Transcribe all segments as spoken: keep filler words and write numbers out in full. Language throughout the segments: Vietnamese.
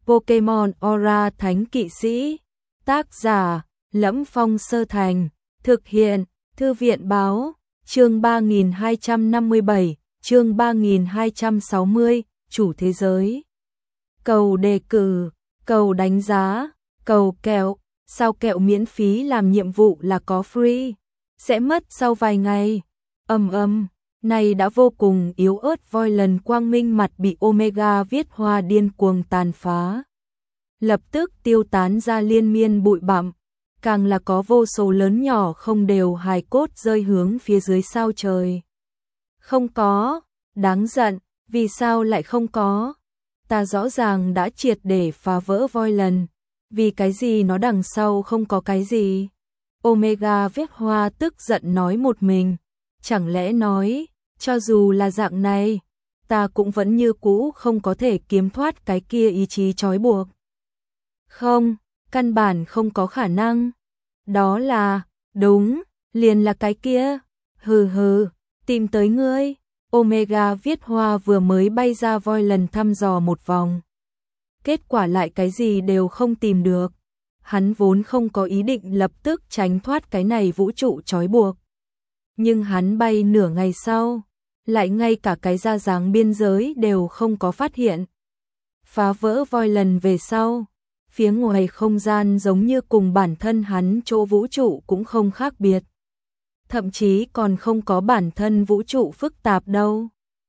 Pokemon Aura Thánh Kỵ Sĩ. Tác giả: Lẫm Phong Sơ Thành. Thực hiện: Thư viện báo. Chương ba nghìn hai trăm năm mươi bảy, chương ba nghìn hai trăm sáu mươi, chủ thế giới. Cầu đề cử, cầu đánh giá, cầu kẹo, sao kẹo miễn phí làm nhiệm vụ là có free, sẽ mất sau vài ngày. Ầm ầm, này đã vô cùng yếu ớt voi lần quang minh mặt bị Omega viết hoa điên cuồng tàn phá. Lập tức tiêu tán ra liên miên bụi bặm, càng là có vô số lớn nhỏ không đều hài cốt rơi hướng phía dưới sao trời. Không có, đáng giận, vì sao lại không có? Ta rõ ràng đã triệt để phá vỡ voi lần, vì cái gì nó đằng sau không có cái gì? Omega viết hoa tức giận nói một mình, chẳng lẽ nói, cho dù là dạng này, ta cũng vẫn như cũ không có thể kiếm thoát cái kia ý chí trói buộc. Không, căn bản không có khả năng. Đó là, đúng, liền là cái kia. Hừ hừ, tìm tới ngươi. Omega viết hoa vừa mới bay ra voi lần thăm dò một vòng. Kết quả lại cái gì đều không tìm được. Hắn vốn không có ý định lập tức tránh thoát cái này vũ trụ trói buộc. Nhưng hắn bay nửa ngày sau, lại ngay cả cái ra dáng biên giới đều không có phát hiện. Phá vỡ voi lần về sau, phía ngoài không gian giống như cùng bản thân hắn chỗ vũ trụ cũng không khác biệt. Thậm chí còn không có bản thân vũ trụ phức tạp đâu.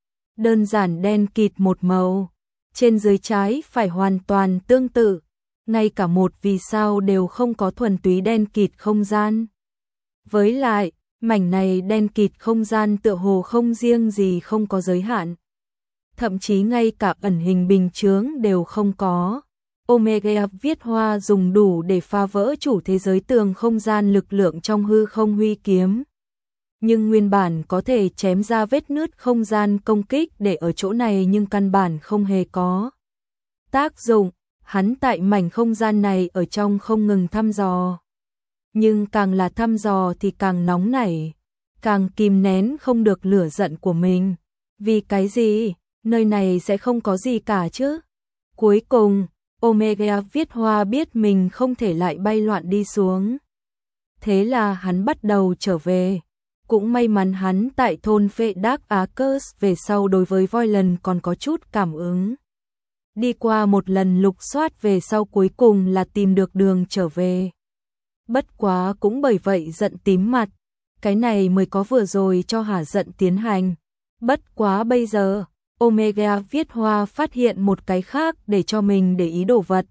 Đơn giản đen kịt một màu, trên dưới trái phải hoàn toàn tương tự, ngay cả một vì sao đều không có thuần túy đen kịt không gian. Với lại, mảnh này đen kịt không gian tựa hồ không riêng gì không có giới hạn. Thậm chí ngay cả ẩn hình bình chướng đều không có. Omega viết hoa dùng đủ để phá vỡ chủ thế giới tường không gian lực lượng trong hư không huy kiếm. Nhưng nguyên bản có thể chém ra vết nứt không gian công kích để ở chỗ này nhưng căn bản không hề có tác dụng. Hắn tại mảnh không gian này ở trong không ngừng thăm dò. Nhưng càng là thăm dò thì càng nóng nảy, càng kìm nén không được lửa giận của mình. Vì cái gì? Nơi này sẽ không có gì cả chứ? Cuối cùng, Omega viết hoa biết mình không thể lại bay loạn đi xuống. Thế là hắn bắt đầu trở về. Cũng may mắn hắn tại thôn phệ Dark Arcus về sau đối với voi lần còn có chút cảm ứng. Đi qua một lần lục soát về sau cuối cùng là tìm được đường trở về. Bất quá cũng bởi vậy giận tím mặt. Cái này mới có vừa rồi cho hả giận tiến hành. Bất quá bây giờ, Omega viết hoa phát hiện một cái khác để cho mình để ý đồ vật.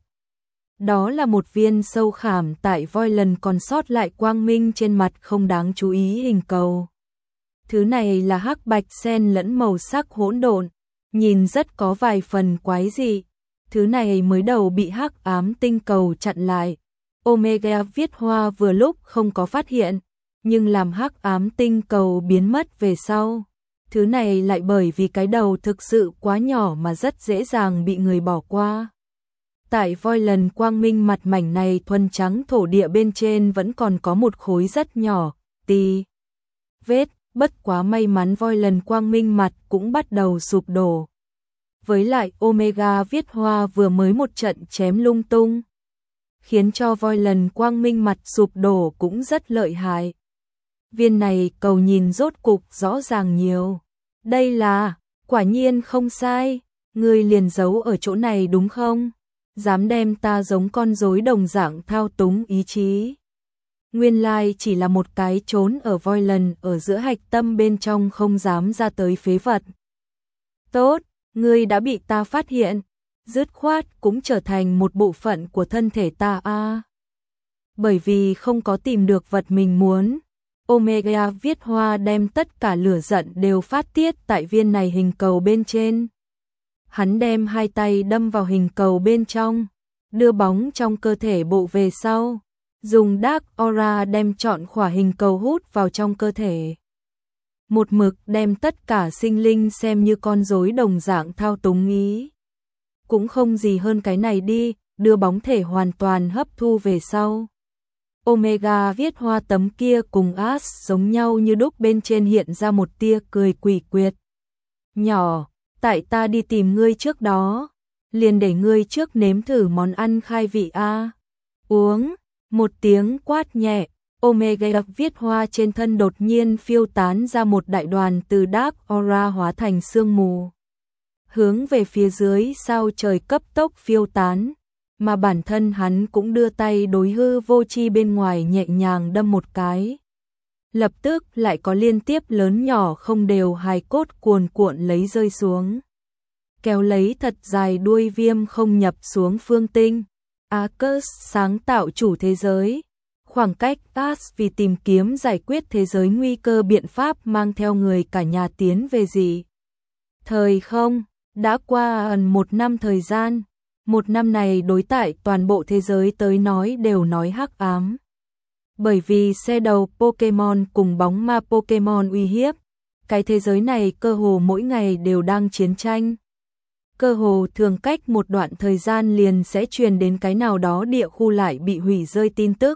Đó là một viên sâu khảm tại voi lần còn sót lại quang minh trên mặt không đáng chú ý hình cầu. Thứ này là hắc bạch xen lẫn màu sắc hỗn độn, nhìn rất có vài phần quái dị. Thứ này mới đầu bị hắc ám tinh cầu chặn lại. Omega viết hoa vừa lúc không có phát hiện, nhưng làm hắc ám tinh cầu biến mất về sau. Thứ này lại bởi vì cái đầu thực sự quá nhỏ mà rất dễ dàng bị người bỏ qua. Tại voi lần quang minh mặt mảnh này thuần trắng thổ địa bên trên vẫn còn có một khối rất nhỏ, tì vết, bất quá may mắn voi lần quang minh mặt cũng bắt đầu sụp đổ. Với lại Omega viết hoa vừa mới một trận chém lung tung, khiến cho voi lần quang minh mặt sụp đổ cũng rất lợi hại. Viên này cầu nhìn rốt cục rõ ràng nhiều. Đây là, quả nhiên không sai, ngươi liền giấu ở chỗ này đúng không? Dám đem ta giống con rối đồng dạng thao túng ý chí. Nguyên lai chỉ là một cái trốn ở voi lần ở giữa hạch tâm bên trong không dám ra tới phế vật. Tốt, ngươi đã bị ta phát hiện, dứt khoát cũng trở thành một bộ phận của thân thể ta a. À. Bởi vì không có tìm được vật mình muốn, Omega viết hoa đem tất cả lửa giận đều phát tiết tại viên này hình cầu bên trên. Hắn đem hai tay đâm vào hình cầu bên trong, đưa bóng trong cơ thể bộ về sau, dùng Dark Aura đem trọn khỏa hình cầu hút vào trong cơ thể. Một mực đem tất cả sinh linh xem như con rối đồng dạng thao túng ý. Cũng không gì hơn cái này đi, đưa bóng thể hoàn toàn hấp thu về sau. Omega viết hoa tấm kia cùng Ash giống nhau như đúc bên trên hiện ra một tia cười quỷ quyệt. Nhỏ, tại ta đi tìm ngươi trước đó, liền để ngươi trước nếm thử món ăn khai vị a. Uống, một tiếng quát nhẹ, Omega viết hoa trên thân đột nhiên phiêu tán ra một đại đoàn từ Dark Aura hóa thành sương mù. Hướng về phía dưới sao trời cấp tốc phiêu tán, mà bản thân hắn cũng đưa tay đối hư vô chi bên ngoài nhẹ nhàng đâm một cái. Lập tức lại có liên tiếp lớn nhỏ không đều hài cốt cuồn cuộn lấy rơi xuống. Kéo lấy thật dài đuôi viêm không nhập xuống phương tinh. Arcus sáng tạo chủ thế giới. Khoảng cách As vì tìm kiếm giải quyết thế giới nguy cơ biện pháp mang theo người cả nhà tiến về gì. Thời không, đã qua ẩn một năm thời gian. Một năm này đối tại toàn bộ thế giới tới nói đều nói hắc ám. Bởi vì xe đầu Pokemon cùng bóng ma Pokemon uy hiếp, cái thế giới này cơ hồ mỗi ngày đều đang chiến tranh. Cơ hồ thường cách một đoạn thời gian liền sẽ truyền đến cái nào đó địa khu lại bị hủy rơi tin tức.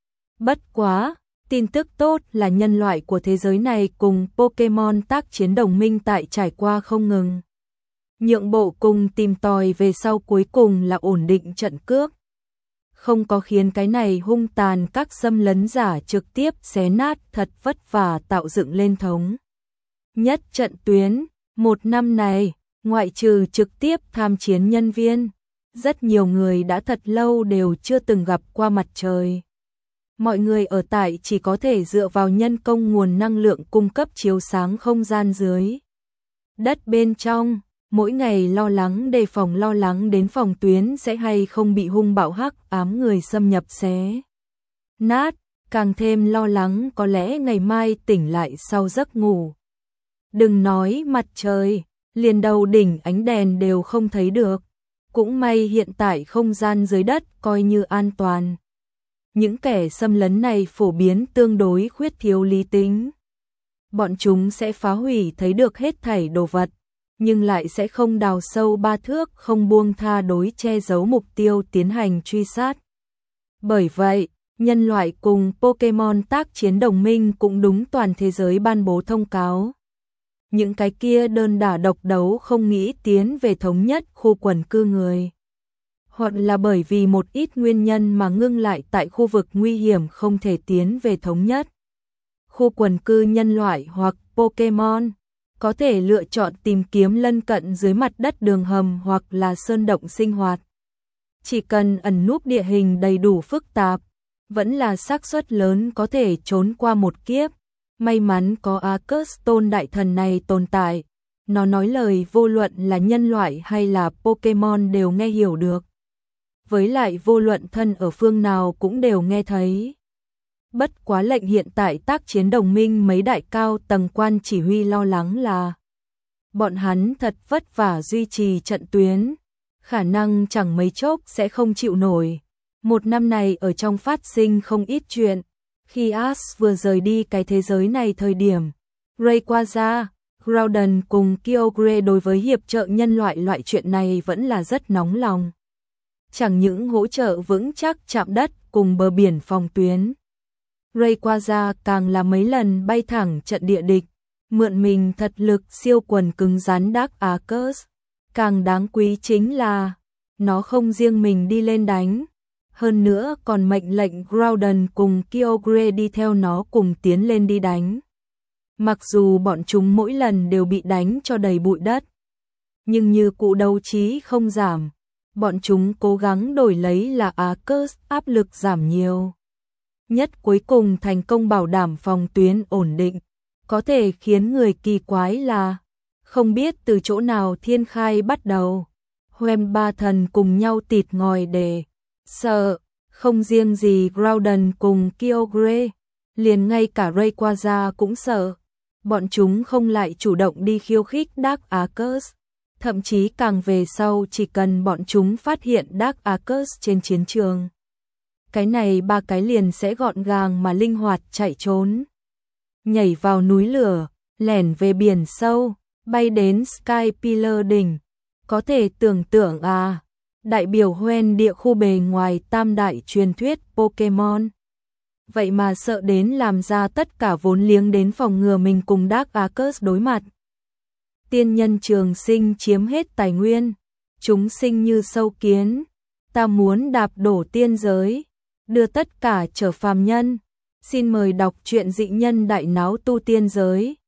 Bất quá, tin tức tốt là nhân loại của thế giới này cùng Pokemon tác chiến đồng minh tại trải qua không ngừng. Nhượng bộ cùng tìm tòi về sau cuối cùng là ổn định trận cước. Không có khiến cái này hung tàn các xâm lấn giả trực tiếp xé nát thật vất vả tạo dựng lên thống nhất trận tuyến. Một năm này, ngoại trừ trực tiếp tham chiến nhân viên, rất nhiều người đã thật lâu đều chưa từng gặp qua mặt trời. Mọi người ở tại chỉ có thể dựa vào nhân công nguồn năng lượng cung cấp chiếu sáng không gian dưới đất bên trong. Mỗi ngày lo lắng đề phòng lo lắng đến phòng tuyến sẽ hay không bị hung bạo hắc ám người xâm nhập xé nát, càng thêm lo lắng có lẽ ngày mai tỉnh lại sau giấc ngủ. Đừng nói mặt trời, liền đầu đỉnh ánh đèn đều không thấy được. Cũng may hiện tại không gian dưới đất coi như an toàn. Những kẻ xâm lấn này phổ biến tương đối khuyết thiếu lý tính. Bọn chúng sẽ phá hủy thấy được hết thảy đồ vật, nhưng lại sẽ không đào sâu ba thước, không buông tha đối che giấu mục tiêu tiến hành truy sát. Bởi vậy, nhân loại cùng Pokemon tác chiến đồng minh cũng đúng toàn thế giới ban bố thông cáo. Những cái kia đơn đả độc đấu không nghĩ tiến về thống nhất khu quần cư người. Hoặc là bởi vì một ít nguyên nhân mà ngưng lại tại khu vực nguy hiểm không thể tiến về thống nhất khu quần cư nhân loại hoặc Pokemon. Có thể lựa chọn tìm kiếm lân cận dưới mặt đất đường hầm hoặc là sơn động sinh hoạt. Chỉ cần ẩn núp địa hình đầy đủ phức tạp, vẫn là xác suất lớn có thể trốn qua một kiếp. May mắn có Arcus tôn đại thần này tồn tại. Nó nói lời vô luận là nhân loại hay là Pokemon đều nghe hiểu được. Với lại vô luận thân ở phương nào cũng đều nghe thấy. Bất quá lệnh hiện tại tác chiến đồng minh mấy đại cao tầng quan chỉ huy lo lắng là bọn hắn thật vất vả duy trì trận tuyến, khả năng chẳng mấy chốc sẽ không chịu nổi. Một năm này ở trong phát sinh không ít chuyện. Khi Ash vừa rời đi cái thế giới này thời điểm, Rayquaza, Groudon cùng Kyogre đối với hiệp trợ nhân loại loại chuyện này vẫn là rất nóng lòng. Chẳng những hỗ trợ vững chắc chạm đất cùng bờ biển phòng tuyến. Rayquaza càng là mấy lần bay thẳng trận địa địch, mượn mình thật lực siêu quần cứng rắn Dark Arcus. Càng đáng quý chính là, nó không riêng mình đi lên đánh, hơn nữa còn mệnh lệnh Groudon cùng Kyogre đi theo nó cùng tiến lên đi đánh. Mặc dù bọn chúng mỗi lần đều bị đánh cho đầy bụi đất, nhưng như cụ đấu trí không giảm, bọn chúng cố gắng đổi lấy là Arcus áp lực giảm nhiều. Nhất cuối cùng thành công bảo đảm phòng tuyến ổn định. Có thể khiến người kỳ quái là không biết từ chỗ nào thiên khai bắt đầu. Hoem ba thần cùng nhau tịt ngòi để sợ, không riêng gì Groudon cùng Kyogre, liền ngay cả Rayquaza cũng sợ. Bọn chúng không lại chủ động đi khiêu khích Dark Arcus. Thậm chí càng về sau chỉ cần bọn chúng phát hiện Dark Arcus trên chiến trường, cái này ba cái liền sẽ gọn gàng mà linh hoạt chạy trốn. Nhảy vào núi lửa, lẻn về biển sâu, bay đến Sky Pillar đỉnh. Có thể tưởng tượng à, đại biểu Hoenn địa khu bề ngoài tam đại truyền thuyết Pokemon. Vậy mà sợ đến làm ra tất cả vốn liếng đến phòng ngừa mình cùng Dark Arcus đối mặt. Tiên nhân trường sinh chiếm hết tài nguyên, chúng sinh như sâu kiến, ta muốn đạp đổ tiên giới, đưa tất cả trở phàm nhân. Xin mời đọc truyện Dị Nhân Đại Náo Tu Tiên Giới.